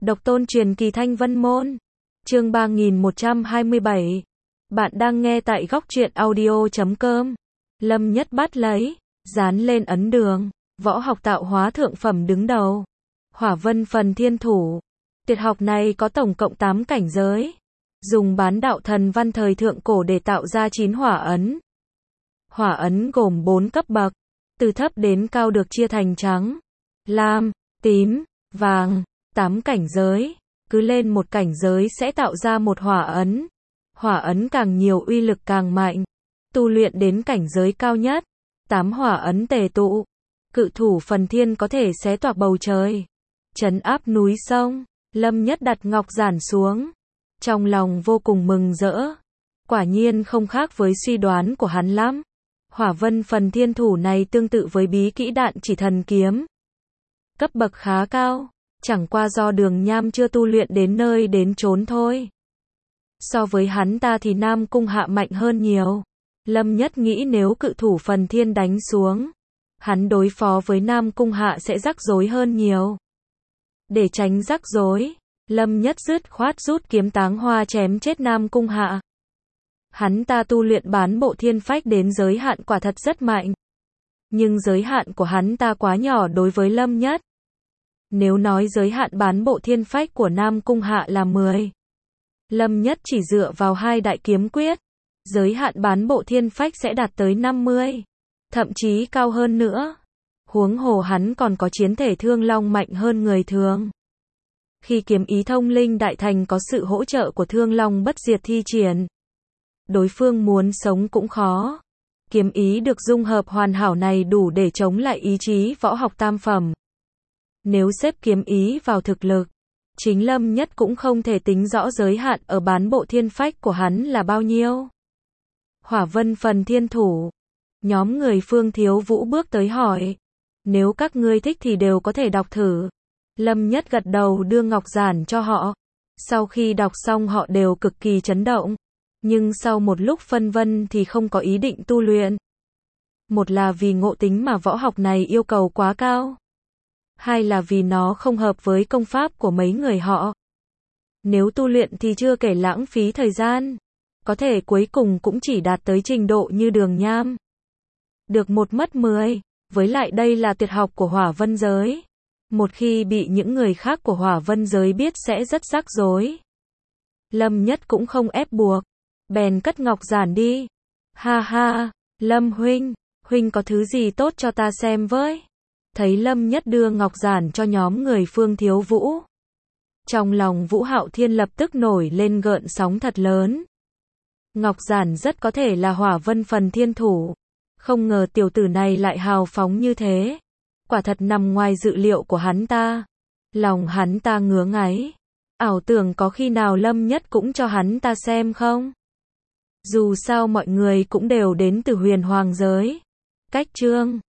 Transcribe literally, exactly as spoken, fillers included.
Độc tôn truyền kỳ Thanh Vân Môn. Chương ba nghìn một trăm hai mươi bảy. Bạn đang nghe tại góc truyện audio chấm com. Lâm Nhất bắt lấy, dán lên ấn đường, võ học tạo hóa thượng phẩm đứng đầu. Hỏa Vân Phần Thiên Thủ. Tuyệt học này có tổng cộng tám cảnh giới. Dùng bán đạo thần văn thời thượng cổ để tạo ra chín hỏa ấn. Hỏa ấn gồm bốn cấp bậc, từ thấp đến cao được chia thành trắng, lam, tím, vàng, tám cảnh giới. Cứ lên một cảnh giới sẽ tạo ra một hỏa ấn. Hỏa ấn càng nhiều uy lực càng mạnh. Tu luyện đến cảnh giới cao nhất, tám hỏa ấn tề tụ, cự thủ phần thiên có thể xé toạc bầu trời, trấn áp núi sông. Lâm Nhất đặt ngọc giản xuống, trong lòng vô cùng mừng rỡ. Quả nhiên không khác với suy đoán của hắn lắm. Hỏa Vân Phần Thiên Thủ này tương tự với bí kỹ đạn chỉ thần kiếm, cấp bậc khá cao, chẳng qua do Đường Nham chưa tu luyện đến nơi đến chốn thôi. So với hắn ta thì Nam Cung Hạ mạnh hơn nhiều. Lâm Nhất nghĩ nếu cự thủ Phần Thiên đánh xuống, hắn đối phó với Nam Cung Hạ sẽ rắc rối hơn nhiều. Để tránh rắc rối, Lâm Nhất dứt khoát rút kiếm Táng Hoa chém chết Nam Cung Hạ. Hắn ta tu luyện bán bộ thiên phách đến giới hạn quả thật rất mạnh. Nhưng giới hạn của hắn ta quá nhỏ đối với Lâm Nhất. Nếu nói giới hạn bán bộ thiên phách của Nam Cung Hạ là mười, Lâm Nhất chỉ dựa vào hai đại kiếm quyết, giới hạn bán bộ thiên phách sẽ đạt tới năm mươi, thậm chí cao hơn nữa. Huống hồ hắn còn có chiến thể Thương Long mạnh hơn người thường. Khi kiếm ý thông linh đại thành có sự hỗ trợ của Thương Long bất diệt thi triển, đối phương muốn sống cũng khó. Kiếm ý được dung hợp hoàn hảo này đủ để chống lại ý chí võ học tam phẩm. Nếu xếp kiếm ý vào thực lực, chính Lâm Nhất cũng không thể tính rõ giới hạn ở bán bộ thiên phách của hắn là bao nhiêu. Hỏa Vân Phần Thiên Thủ. Nhóm người Phương Thiếu Vũ bước tới hỏi, nếu các ngươi thích thì đều có thể đọc thử. Lâm Nhất gật đầu đưa ngọc giản cho họ. Sau khi đọc xong họ đều cực kỳ chấn động. Nhưng sau một lúc phân vân thì không có ý định tu luyện. Một là vì ngộ tính mà võ học này yêu cầu quá cao. Hai là vì nó không hợp với công pháp của mấy người họ. Nếu tu luyện thì chưa kể lãng phí thời gian. Có thể cuối cùng cũng chỉ đạt tới trình độ như Đường Nham. Được một mất mười. Với lại đây là tuyệt học của Hỏa Vân giới. Một khi bị những người khác của Hỏa Vân giới biết sẽ rất rắc rối. Lâm Nhất cũng không ép buộc. Bèn cất ngọc giản đi. Ha ha, Lâm huynh, huynh có thứ gì tốt cho ta xem với. Thấy Lâm Nhất đưa ngọc giản cho nhóm người Phương Thiếu Vũ, trong lòng Vũ Hạo Thiên lập tức nổi lên gợn sóng thật lớn. Ngọc giản rất có thể là Hỏa Vân Phần Thiên Thủ. Không ngờ tiểu tử này lại hào phóng như thế. Quả thật nằm ngoài dự liệu của hắn ta. Lòng hắn ta ngứa ngáy. Ảo tưởng có khi nào Lâm Nhất cũng cho hắn ta xem không? Dù sao mọi người cũng đều đến từ Huyền Hoàng giới. Cách chương